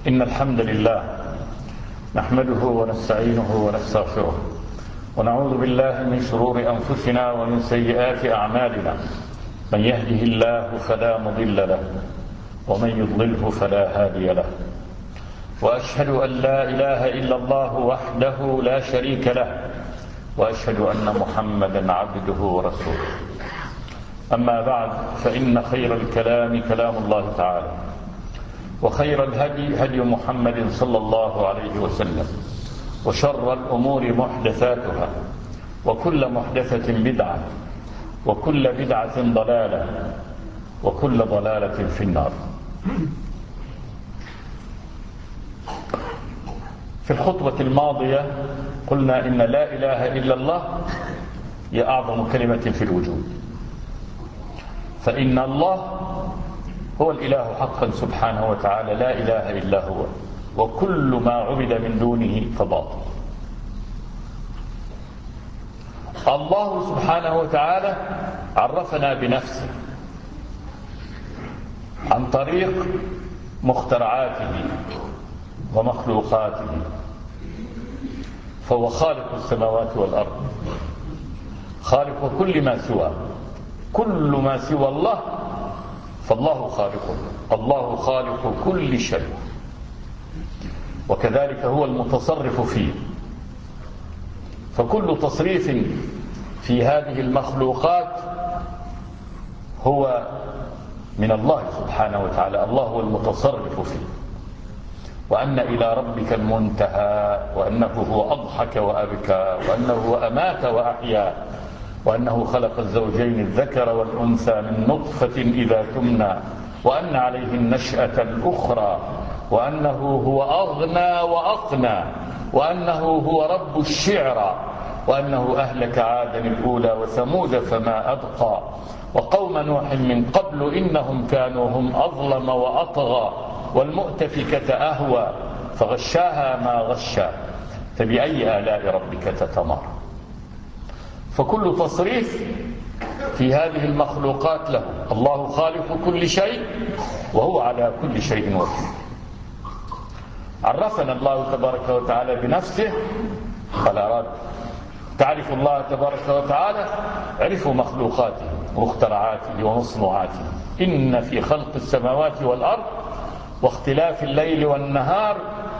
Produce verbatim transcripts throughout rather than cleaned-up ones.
إن الحمد لله نحمده ونستعينه ونستغفره ونعوذ بالله من شرور أنفسنا ومن سيئات أعمالنا. من يهده الله فلا مضل له ومن يضلله فلا هادي له، وأشهد أن لا إله إلا الله وحده لا شريك له، وأشهد أن محمدا عبده ورسوله. أما بعد، فإن خير الكلام كلام الله تعالى، وخير الهدي هدي محمد صلى الله عليه وسلم، وشر الأمور محدثاتها، وكل محدثة بدعة، وكل بدعة ضلالة، وكل ضلالة في النار. في الخطبة الماضية قلنا إن لا إله إلا الله هي أعظم كلمة في الوجود، فإن الله هو الإله حقا سبحانه وتعالى، لا إله إلا هو، وكل ما عبد من دونه فباطل. الله سبحانه وتعالى عرفنا بنفسه عن طريق مخترعاته ومخلوقاته، فهو خالق السماوات والأرض، خالق كل ما سواه، كل ما سوى الله فالله خالقه، الله خالق كل شيء، وكذلك هو المتصرف فيه. فكل تصريف في هذه المخلوقات هو من الله سبحانه وتعالى، الله هو المتصرف فيه. وأن إلى ربك المنتهى، وأنه هو أضحك وأبكى، وأنه هو أمات وأحيا، وأنه خلق الزوجين الذكر والأنثى من نطفة إذا تمنى، وأن عليه النشأة الأخرى، وأنه هو أغنى وأقنى، وأنه هو رب الشعرى، وأنه أهلك عادا الأولى وثمود فما أبقى، وقوم نوح من قبل إنهم كانوا هم أظلم وأطغى، والمؤتفكة أهوى فغشاها ما غشى، فبأي آلاء ربك تتمارى. فكل تصريف في هذه المخلوقات له. الله خالق كل شيء، وهو على كل شيء وكيل. عرفنا الله تبارك وتعالى بنفسه، قال أراد تعرف الله تبارك وتعالى عرفوا مخلوقاته ومخترعاته ومصنوعاته. إن في خلق السماوات والأرض واختلاف الليل والنهار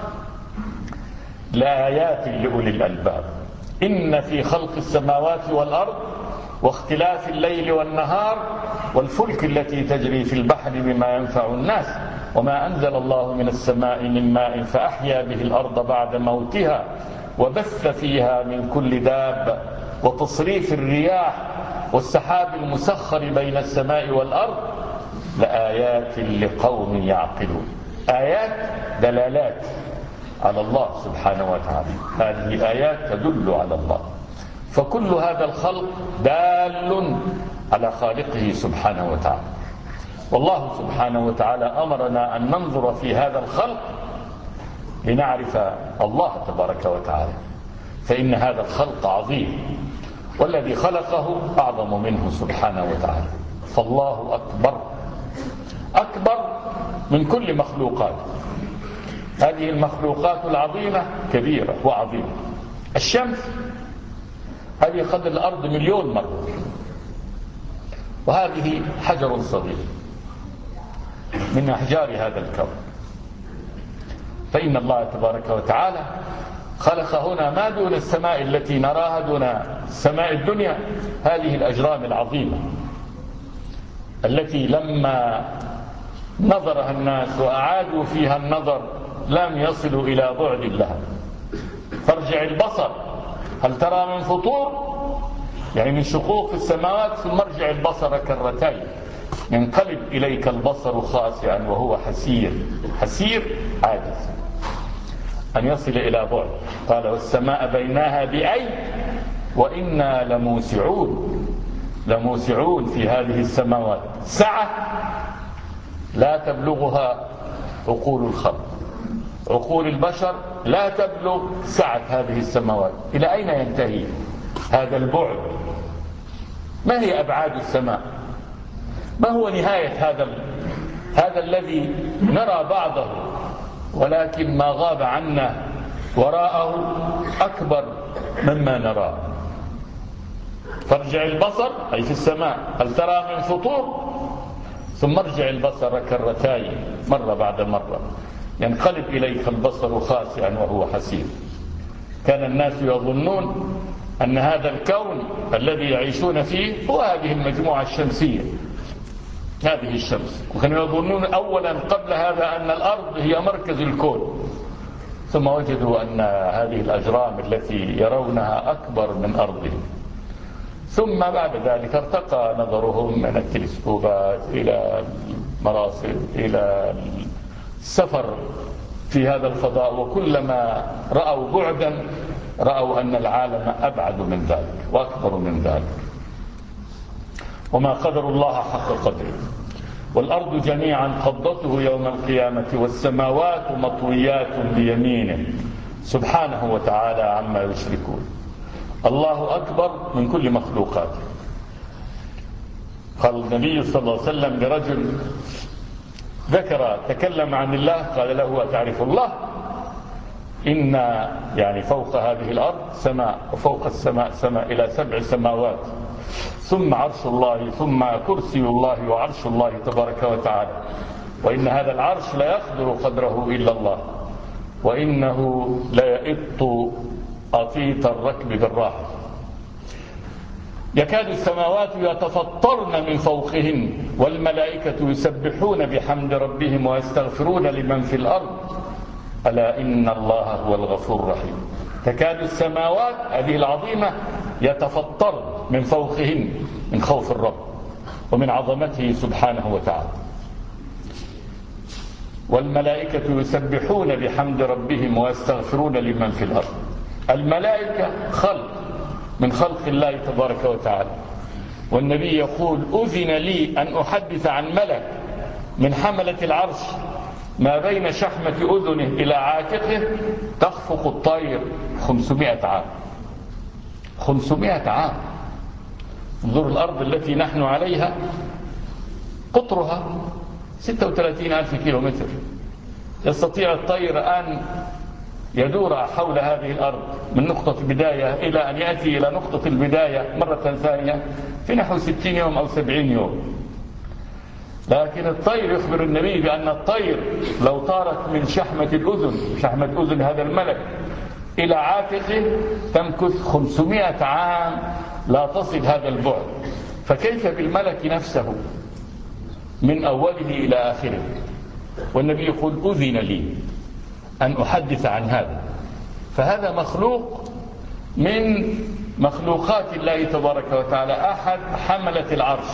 لآيات لأولي الألباب. إن في خلق السماوات والأرض واختلاف الليل والنهار والفلك التي تجري في البحر بما ينفع الناس وما أنزل الله من السماء من ماء فأحيا به الأرض بعد موتها وبث فيها من كل دابة وتصريف الرياح والسحاب المسخر بين السماء والأرض لآيات لقوم يعقلون. آيات دلالات على الله سبحانه وتعالى، هذه آيات تدل على الله. فكل هذا الخلق دال على خالقه سبحانه وتعالى. والله سبحانه وتعالى أمرنا أن ننظر في هذا الخلق لنعرف الله تبارك وتعالى، فإن هذا الخلق عظيم، والذي خلقه أعظم منه سبحانه وتعالى. فالله أكبر، أكبر من كل مخلوقات. هذه المخلوقات العظيمة كبيرة وعظيمة. الشمس هذه قدر الأرض مليون مرة، وهذه حجر صغير من أحجار هذا الكون. فإن الله تبارك وتعالى خلق هنا ما دون السماء التي نراها، دون السماء الدنيا، هذه الأجرام العظيمة التي لما نظرها الناس وأعادوا فيها النظر لم يصلوا إلى بعد لها. فارجع البصر هل ترى من فطور، يعني من شقوق في السماوات، ثم ارجع البصر كرتين ينقلب إليك البصر خاسئا وهو حسير، حسير عاجز أن يصل إلى بعد. قال والسماء بيناها بأي وإنا لموسعون، لموسعون في هذه السماوات سعة لا تبلغها عقول الخلق، عقول البشر لا تبلغ سعة هذه السماوات. إلى أين ينتهي هذا البعد؟ ما هي أبعاد السماء؟ ما هو نهاية هذا هذا الذي نرى بعضه ولكن ما غاب عنا وراءه أكبر مما نراه. فارجع البصر أي في السماء هل ترى من فطور، ثم ارجع البصر كرتين مرة بعد مرة ينقلب إليك البصر خاسئا وهو حسير. كان الناس يظنون أن هذا الكون الذي يعيشون فيه هو هذه المجموعة الشمسية، هذه الشمس، وكانوا يظنون أولا قبل هذا أن الأرض هي مركز الكون، ثم وجدوا أن هذه الأجرام التي يرونها أكبر من أرضهم. ثم بعد ذلك ارتقى نظرهم من التلسكوبات إلى المراصد إلى السفر في هذا الفضاء، وكلما رأوا بعدا رأوا أن العالم أبعد من ذلك وأكبر من ذلك. وما قدر الله حق قدره. والأرض جميعا قبضته يوم القيامة والسماوات مطويات بيمينه سبحانه وتعالى عما يشركون. الله أكبر من كل مخلوقاته. قال النبي صلى الله عليه وسلم لرجل ذكر تكلم عن الله قال له أتعرف الله؟ إن يعني فوق هذه الأرض سماء، وفوق السماء سماء إلى سبع سماوات، ثم عرش الله، ثم كرسي الله وعرش الله تبارك وتعالى، وإن هذا العرش لا يقدر قدره إلا الله، وإنه لا يئط أطيط الركب بالراحة. يكاد السماوات يتفطرن من فوقهن والملائكة يسبحون بحمد ربهم ويستغفرون لمن في الأرض ألا إن الله هو الغفور الرحيم. تكاد السماوات هذه العظيمة يتفطرن من فوقهن من خوف الرب ومن عظمته سبحانه وتعالى، والملائكة يسبحون بحمد ربهم ويستغفرون لمن في الأرض. الملائكة خلق من خلق الله تبارك وتعالى، والنبي يقول أذن لي أن أحدث عن ملك من حملة العرش ما بين شحمة أذنه إلى عاتقه تخفق الطير خمسمائة عام. خمسمائة عام. انظر الأرض التي نحن عليها قطرها ستة وثلاثين ألف كيلومتر، يستطيع الطير أن يدور حول هذه الأرض من نقطة بداية إلى أن يأتي إلى نقطة البداية مرة ثانية في نحو ستين يوم أو سبعين يوم. لكن الطير يخبر النبي بأن الطير لو طارت من شحمة الأذن شحمة أذن هذا الملك إلى عاتقه تمكث خمسمائة عام لا تصل هذا البعد، فكيف بالملك نفسه من أوله إلى آخره؟ والنبي يقول أذن لي أن أحدث عن هذا. فهذا مخلوق من مخلوقات الله تبارك وتعالى، أحد حملة العرش،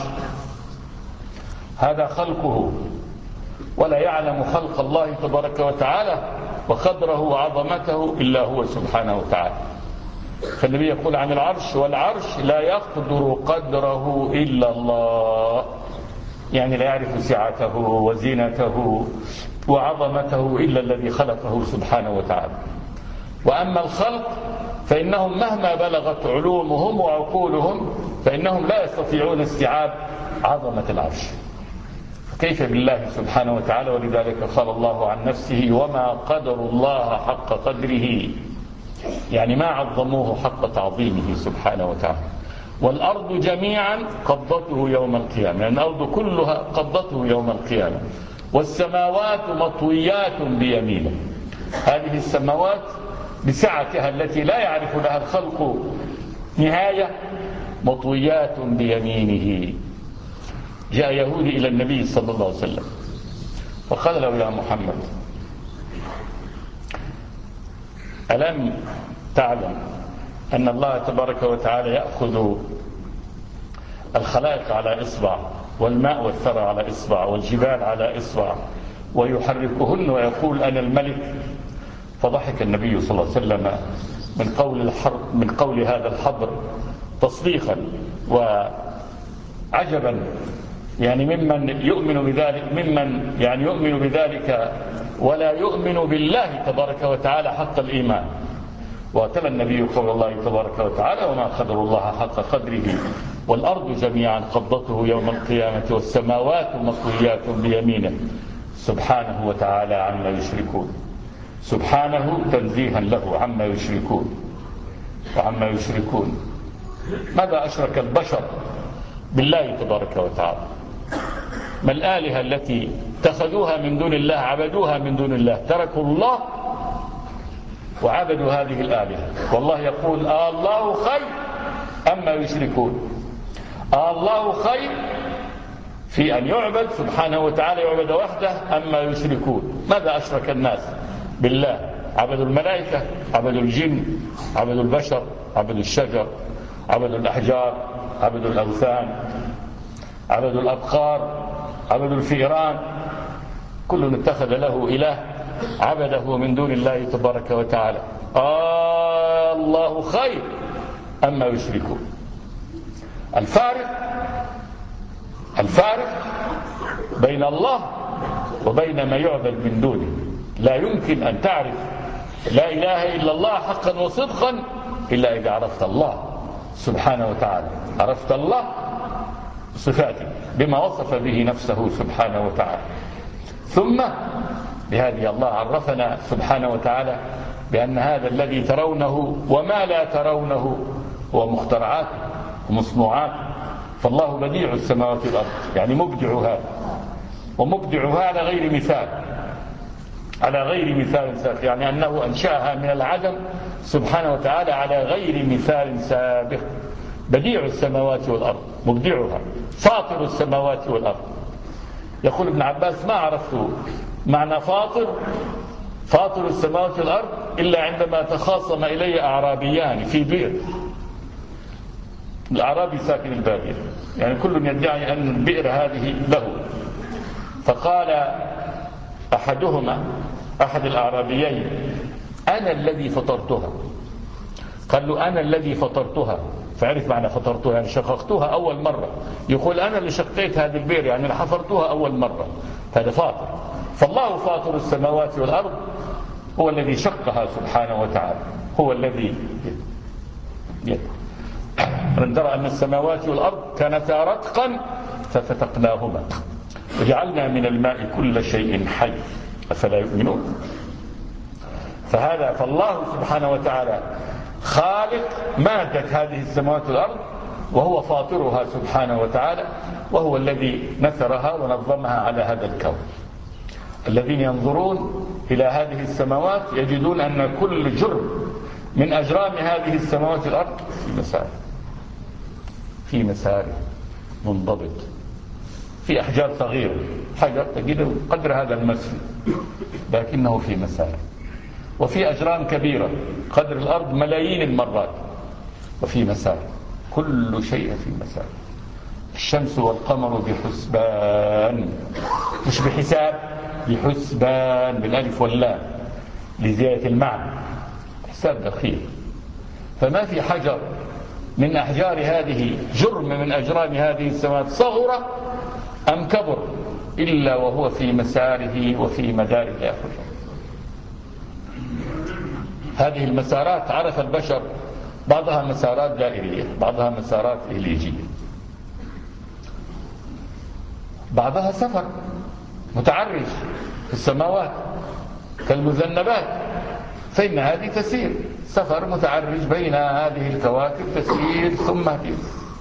هذا خلقه، ولا يعلم خلق الله تبارك وتعالى وقدره وعظمته إلا هو سبحانه وتعالى. فالنبي يقول عن العرش والعرش لا يقدر قدره إلا الله، يعني لا يعرف سعته وزينته وعظمته إلا الذي خلقه سبحانه وتعالى. وأما الخلق فإنهم مهما بلغت علومهم وعقولهم فإنهم لا يستطيعون استيعاب عظمة العرش، كيف بالله سبحانه وتعالى؟ ولذلك قال الله عن نفسه وما قدر الله حق قدره، يعني ما عظموه حق تعظيمه سبحانه وتعالى. والأرض جميعا قبضته يوم القيامة، يعني الأرض كلها قبضته يوم القيامة. والسماوات مطويات بيمينه، هذه السماوات بسعتها التي لا يعرف لها الخلق نهاية مطويات بيمينه. جاء يهودي إلى النبي صلى الله عليه وسلم فقال له يا محمد ألم تعلم أن الله تبارك وتعالى يأخذ الخلائق على إصبع، والماء والثرى على إصبع، والجبال على إصبع، ويحركهن ويقول أنا الملك؟ فضحك النبي صلى الله عليه وسلم من قول الحر من قول هذا الحبر تصديقا وعجبا، يعني ممن يؤمن بذلك ممن يعني يؤمن بذلك ولا يؤمن بالله تبارك وتعالى حق الإيمان. وتلا النبي قول الله تبارك وتعالى وما قدر الله حق قدره والأرض جميعا قبضته يوم القيامة والسماوات مطويات بيمينه سبحانه وتعالى عما يشركون. سبحانه تنزيها له عما يشركون وعما يشركون. ماذا أشرك البشر بالله تبارك وتعالى؟ ما الآلهة التي اتخذوها من دون الله، عبدوها من دون الله، تركوا الله وعبدوا هذه الآلهة. والله يقول آه الله خير أما يشركون. آه الله خير في أن يعبد سبحانه وتعالى، يعبد وحده، أما يشركون. ماذا أشرك الناس بالله؟ عبدوا الملائكة، عبدوا الجن، عبدوا البشر، عبدوا الشجر، عبدوا الأحجار، عبدوا الأوثان، عبدوا الأبقار، عبدوا الفئران. كل اتخذ له إله عبده من دون الله تبارك وتعالى. آه الله خير أما يشركون. الفارق الفارق بين الله وبين ما يعبد من دونه. لا يمكن أن تعرف لا إله إلا الله حقا وصدقا إلا إذا عرفت الله سبحانه وتعالى، عرفت الله صفاته بما وصف به نفسه سبحانه وتعالى. ثم بهذه الله عرفنا سبحانه وتعالى بأن هذا الذي ترونه وما لا ترونه هو مخترعات ومصنوعات. فالله بديع السماوات والأرض، يعني مبدع هذا، ومبدعها على غير مثال، على غير مثال سابق، يعني أنه أنشأها من العدم سبحانه وتعالى على غير مثال سابق. بديع السماوات والأرض، مبدعها، فاطر السماوات والأرض. يقول ابن عباس ما عرفت معنى فاطر فاطر السماوات والأرض إلا عندما تخاصم إلي أعرابيان في بئر. الأعرابي ساكن البادية، يعني كل يدعي أن البئر هذه له. فقال أحدهما، أحد الأعرابيين: أنا الذي فطرتها. قال له: أنا الذي فطرتها. فعرف معنى فطرتها، يعني شققتها أول مرة. يقول أنا اللي شقيت هذه البئر، يعني أنا حفرتها أول مرة. هذا فاطر. فالله فاطر السماوات والأرض هو الذي شقها سبحانه وتعالى، هو الذي من درى أن السماوات والأرض كانتا رتقا ففتقناهما وجعلنا من الماء كل شيء حي أفلا يؤمنون. فهذا فالله سبحانه وتعالى خالق مادة هذه السماوات والأرض، وهو فاطرها سبحانه وتعالى، وهو الذي نثرها ونظمها على هذا الكون. الذين ينظرون إلى هذه السماوات يجدون أن كل جرم من أجرام هذه السماوات والأرض في مسار في مسار منضبط، في أحجار صغيرة، حجر تجده قدر هذا المسجد لكنه في مسار، وفي أجرام كبيرة قدر الأرض ملايين المرات وفي مسار. كل شيء في مسار. الشمس والقمر بحسبان، مش بحساب، بحسبان بالألف واللام لزيادة المعنى، حساب دقيق. فما في حجر من أحجار هذه، جرم من أجرام هذه السماوات، صغر أم كبر، إلا وهو في مساره وفي مداره يأخذ. هذه المسارات عرف البشر بعضها مسارات دائرية، بعضها مسارات إليجية، بعضها سفر متعرج في السماوات كالمذنبات، فإن هذه تسير سفر متعرج بين هذه الكواكب، تسير ثم تسير.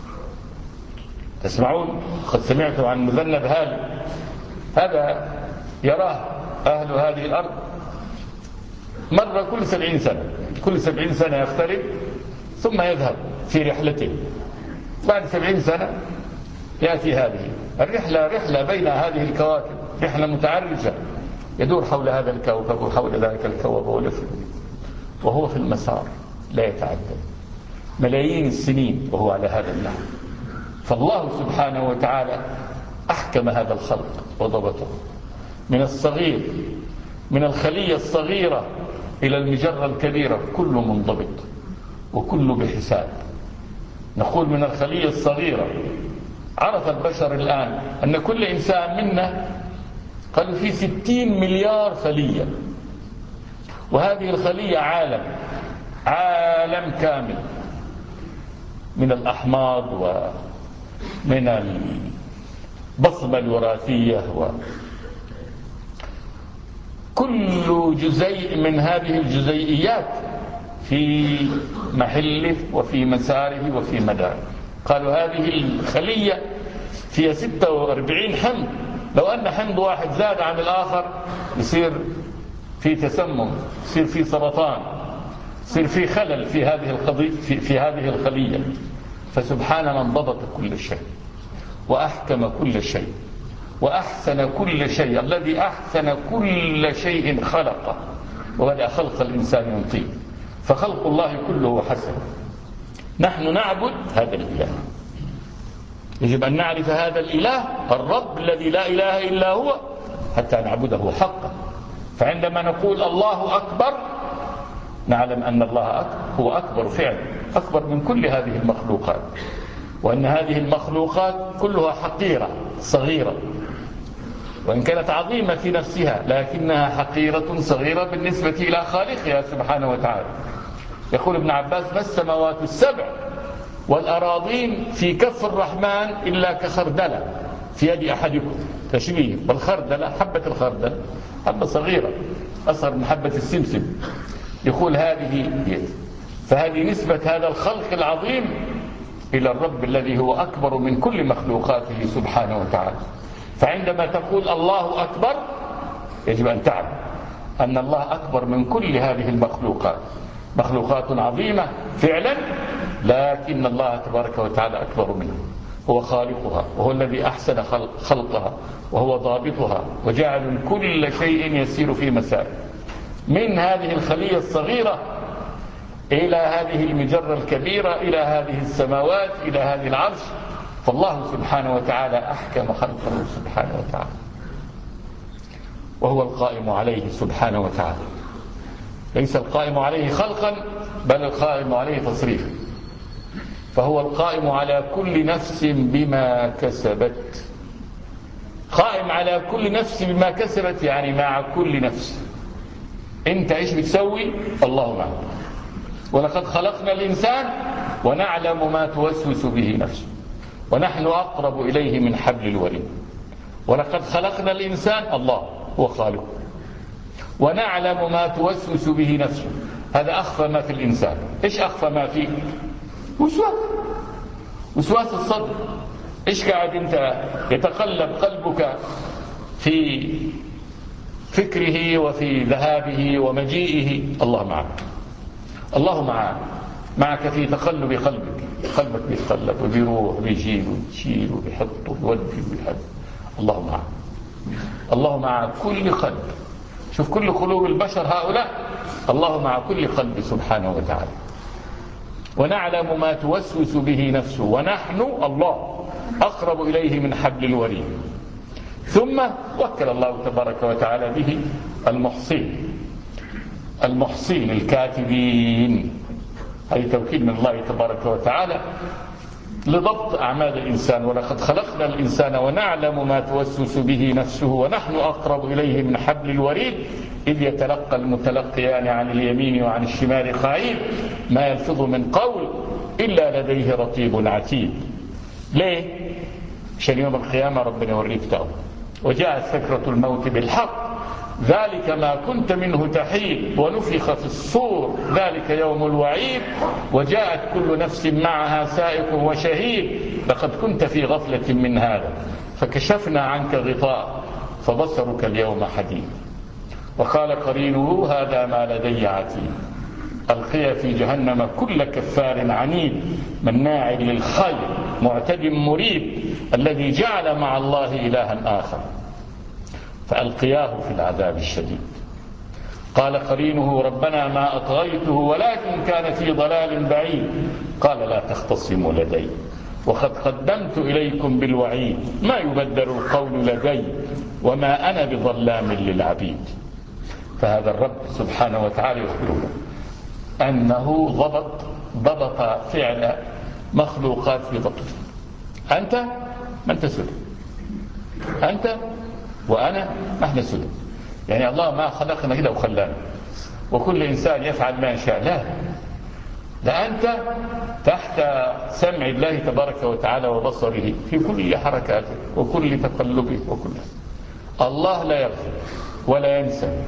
تسمعون قد سمعتم عن مذنب هالي، هذا يراه أهل هذه الأرض مرة كل سبعين سنة، كل سبعين سنة يقترب ثم يذهب في رحلته. بعد سبعين سنة يأتي هذه الرحلة، رحلة بين هذه الكواكب، رحلة متعرجة، يدور حول هذا الكوكب وحول ذلك الكوكب ويلف، وهو في المسار لا يتعدى ملايين السنين وهو على هذا النحو. فالله سبحانه وتعالى أحكم هذا الخلق وضبطه من الصغير، من الخلية الصغيرة إلى المجرة الكبيرة، كله منضبط وكله بحساب. نقول من الخلية الصغيرة. عرف البشر الآن أن كل إنسان منا قالوا في ستين مليار خلية، وهذه الخلية عالم عالم كامل من الأحماض ومن البصمة الوراثية، كل جزيء من هذه الجزيئيات في محله وفي مساره وفي مداره. قالوا هذه الخلية فيها ستة وأربعين حمض، لو أن حمض واحد زاد عن الآخر يصير في تسمم، يصير في سرطان، يصير في خلل في هذه القضية في, في هذه الخلية. فسبحان من ضبط كل شيء وأحكم كل شيء وأحسن كل شيء، الذي أحسن كل شيء خلقه، وبدأ خلق الإنسان من طين، فخلق الله كله حسن. نحن نعبد هذا الإله، يجب أن نعرف هذا الإله الرب الذي لا إله إلا هو حتى نعبده حقا. فعندما نقول الله أكبر نعلم أن الله أكبر هو أكبر فعلا، أكبر من كل هذه المخلوقات، وأن هذه المخلوقات كلها حقيرة صغيرة، وإن كانت عظيمة في نفسها لكنها حقيرة صغيرة بالنسبة إلى خالقها سبحانه وتعالى. يقول ابن عباس: ما السماوات السبع والأراضين في كف الرحمن إلا كخردلة في يد أحدكم. تشبيه بالخردلة، حبة الخردل حبة صغيرة أصغر من حبة السمسم. يقول هذه يد، فهذه نسبة هذا الخلق العظيم إلى الرب الذي هو أكبر من كل مخلوقاته سبحانه وتعالى. فعندما تقول الله أكبر يجب أن تعلم أن الله أكبر من كل هذه المخلوقات، مخلوقات عظيمة فعلا، لكن الله تبارك وتعالى أكبر منها، هو خالقها وهو الذي أحسن خلق خلقها وهو ضابطها وجعل كل شيء يسير في مساره، من هذه الخلية الصغيرة إلى هذه المجرة الكبيرة إلى هذه السماوات إلى هذه العرش. فالله سبحانه وتعالى أحكم خلقه سبحانه وتعالى، وهو القائم عليه سبحانه وتعالى، ليس القائم عليه خلقا بل القائم عليه تصريفا. فهو القائم على كل نفس بما كسبت، قائم على كل نفس بما كسبت، يعني مع كل نفس. انت ايش بتسوي؟ الله معك. ولقد خلقنا الإنسان ونعلم ما توسوس به نفسه ونحن أقرب إليه من حبل الوريد. ولقد خلقنا الإنسان، الله هو خالقه، ونعلم ما توسوس به نفسه. هذا أخفى ما في الإنسان. إيش أخفى ما فيه؟ وسواس، وسواس الصدر. إيش قاعد أنت يتقلب قلبك في فكره وفي ذهابه ومجيئه؟ الله معك، الله معك، معك في تقلب قلبك. قلبك بيتقلب وبيروح وبيجيب وبيشيل وبيحط ويودي وبيحط. الله معك، الله مع كل قلب. شوف كل قلوب البشر هؤلاء، الله مع كل قلب سبحانه وتعالى. ونعلم ما توسوس به نفسه ونحن الله أقرب إليه من حبل الوريد. ثم وكل الله تبارك وتعالى به المحصين، المحصين الكاتبين. هذه توكيد من الله تبارك وتعالى لضبط أعمال الإنسان. ولقد خلقنا الإنسان ونعلم ما توسوس به نفسه ونحن أقرب إليه من حبل الوريد إذ يتلقى المتلقيان عن اليمين وعن الشمال قعيد ما يلفظ من قول إلا لديه رقيب عتيد. ليه؟ عشان يوم القيامة ربنا يوريك تأوي. وجاءت سكرة الموت بالحق ذلك ما كنت منه تحيد ونفخ في الصور ذلك يوم الوعيد وجاءت كل نفس معها سائق وشهيد لقد كنت في غفلة من هذا فكشفنا عنك غطاء فبصرك اليوم حديد. وقال قرينه هذا ما لدي عتيد ألقي في جهنم كل كفار عنيد مناع للخير معتد مريب الذي جعل مع الله إلها آخر فألقياه في العذاب الشديد. قال قرينه ربنا ما أطغيته ولكن كان في ضلال بعيد قال لا تختصموا لدي وقد قدمت إليكم بالوعيد ما يبدل القول لدي وما أنا بظلام للعبيد. فهذا الرب سبحانه وتعالى يخبرنا أنه ضبط ضبط فعل مخلوقات في ضبطه. أنت ما أنت سلم، أنت وأنا نحن سلم. يعني الله ما خلقنا كده وخلانا وكل إنسان يفعل ما يشاء، لا، لا، أنت تحت سمع الله تبارك وتعالى وبصره في كل حركاته وكل تقلبه وكل. الله لا يغفل ولا ينسى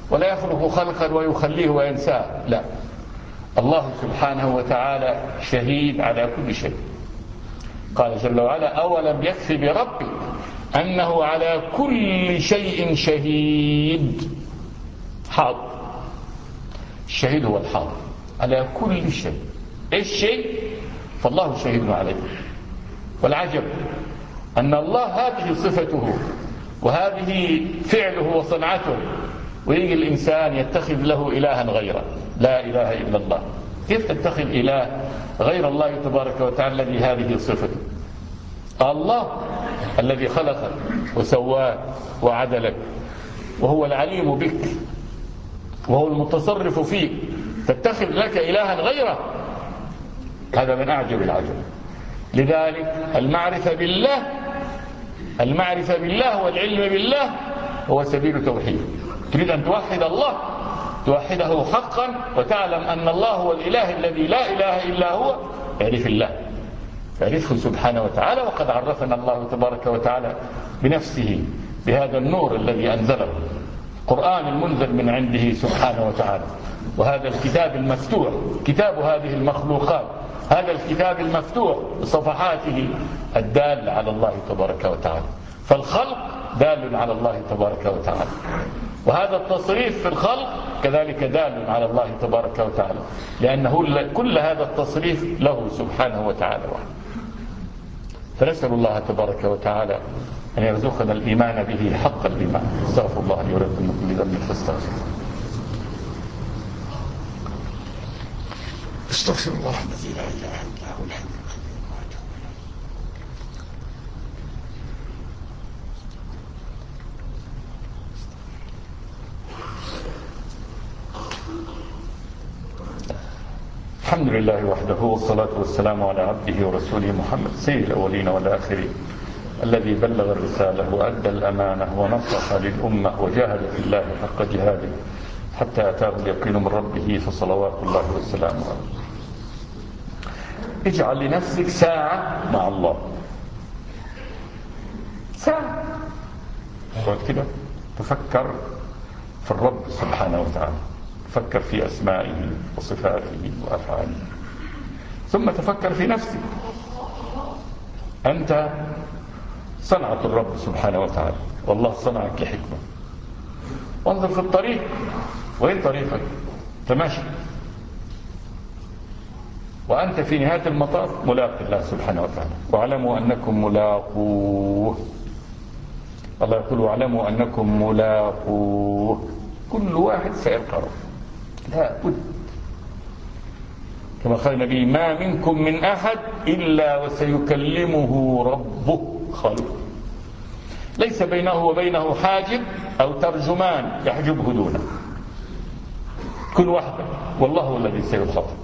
ولا يخلق خلقا ويخليه وينساه، لا، الله سبحانه وتعالى شهيد على كل شيء. قال جل وعلا: أولم يكف بربك أنه على كل شيء شهيد. حاضر، الشهيد هو الحاضر على كل شيء. ايش شيء؟ فالله شهيد عليه. والعجب أن الله هذه صفته وهذه فعله وصنعته، ويجي الإنسان يتخذ له إلها غيره. لا إله إلا الله. كيف تتخذ إله غير الله تبارك وتعالى الذي هذه صفته؟ الله الذي خلقك وسواك وعدلك، وهو العليم بك، وهو المتصرف فيك، تتخذ لك إلها غيره؟ هذا من أعجب العجب. لذلك المعرفة بالله المعرفة بالله والعلم بالله هو سبيل توحيد. تريد أن توحد الله، توحده حقا، وتعلم أن الله هو الإله الذي لا إله إلا هو، اعرف الله، اعرفه سبحانه وتعالى. وقد عرفنا الله تبارك وتعالى بنفسه بهذا النور الذي أنزله، قرآن المنزل من عنده سبحانه وتعالى، وهذا الكتاب المفتوح، كتاب هذه المخلوقات، هذا الكتاب المفتوح بصفحاته الدالة على الله تبارك وتعالى. فالخلق دال على الله تبارك وتعالى، وهذا التصريف في الخلق كذلك دال على الله تبارك وتعالى، لأنه كل هذا التصريف له سبحانه وتعالى. فنسأل الله تبارك وتعالى أن يرزقنا الإيمان به حق الإيمان. استغفر الله لي ولكم من كل ذنب فاستغفروه. استغفر الله الذي لا إله إلا هو الحي القيوم وأتوب إليه. الحمد لله وحده، والصلاة والسلام على عبده ورسوله محمد سيد الأولين والآخرين، الذي بلغ الرسالة وأدى الأمانة ونصح للأمة وجاهد في الله حق جهاده حتى أتاه اليقين من ربه، فصلوات الله وسلامه عليه. اجعل لنفسك ساعة مع الله، ساعة قلت كده، تفكر في الرب سبحانه وتعالى، تفكر في أسمائه وصفاته وأفعاله، ثم تفكر في نفسك. أنت صنعة الرب سبحانه وتعالى، والله صنعك لحكمة. وانظر في الطريق، وين طريقك؟ تماشي، وأنت في نهاية المطاف ملاق الله سبحانه وتعالى. واعلموا أنكم ملاقوه. الله يقول: واعلموا أنكم ملاقوه. كل واحد سيلقى ربه، لا بد. كما قال النبي: ما منكم من أحد إلا وسيكلمه ربه خالقه. ليس بينه وبينه حاجب أو ترجمان يحجبه دونه، كل واحد، والله هو الذي سيخاطب.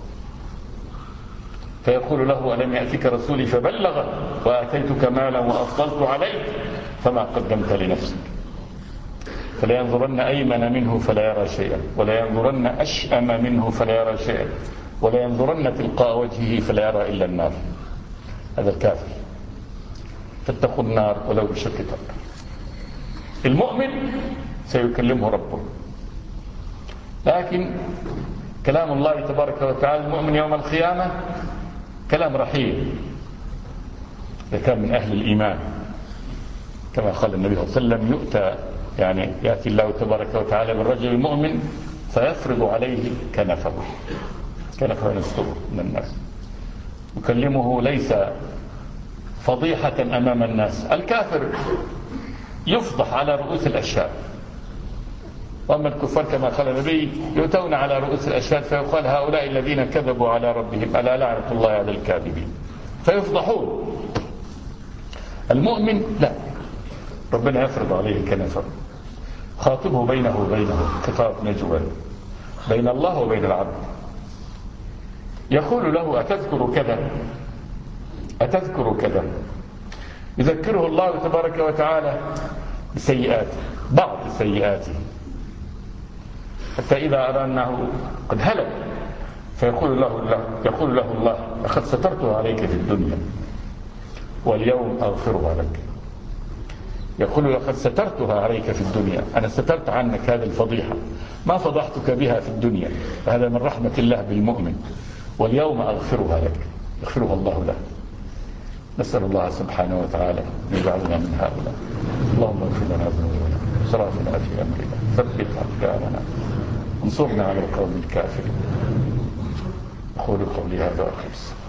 فيقول له: ألم يأتك رسولي فبلغ وآتيتك مالا وأفضلت عليك فما قدمت لنفسك. فلا ينظرن أيمن منه فلا يرى شيئا، ولا ينظرن أشأم منه فلا يرى شيئا، ولا ينظرن تلقاء وجهه فلا يرى إلا النار. هذا الكافر، فاتقوا النار ولو بشق تمرة. المؤمن سيكلمه ربه، لكن كلام الله تبارك وتعالى المؤمن يوم القيامة كلام رحيم إذا كان من أهل الإيمان. كما قال النبي صلى الله عليه وسلم: يؤتى يعني يأتي الله تبارك وتعالى بالرجل المؤمن فيفرض عليه كنفه، كنفه ينستره من الناس، يكلمه ليس فضيحة أمام الناس. الكافر يفضح على رؤوس الأشهاد، وأما الكفار كما قال النبي يؤتون على رؤوس الأشهاد فيقال: هؤلاء الذين كذبوا على ربهم ألا لعنة الله على الكاذبين، فيفضحون. المؤمن لا، ربنا يفرض عليه كنفه، خاطبه بينه وبينه خطاب نجوى بين الله وبين العبد، يقول له: أتذكر كذا، أتذكر كذا. يذكره الله تبارك وتعالى بسيئاته، بعض سيئاته، حتى إذا أرى أنه قد هلك فيقول له الله يقول له الله: لقد سترته عليك في الدنيا واليوم أغفرها لك. يقول لقد سترتها عليك في الدنيا، أنا سترت عنك هذه الفضيحة، ما فضحتك بها في الدنيا. هذا من رحمة الله بالمؤمن. واليوم أغفرها لك، يغفرها الله له. نسأل الله سبحانه وتعالى أن يجعلنا من هؤلاء. اللهم اغفر لنا ذنوبنا وإسرافنا في أمرنا، ثبت أقدامنا، انصرنا على القوم الكافرين. أقول قولي هذا وأخلص.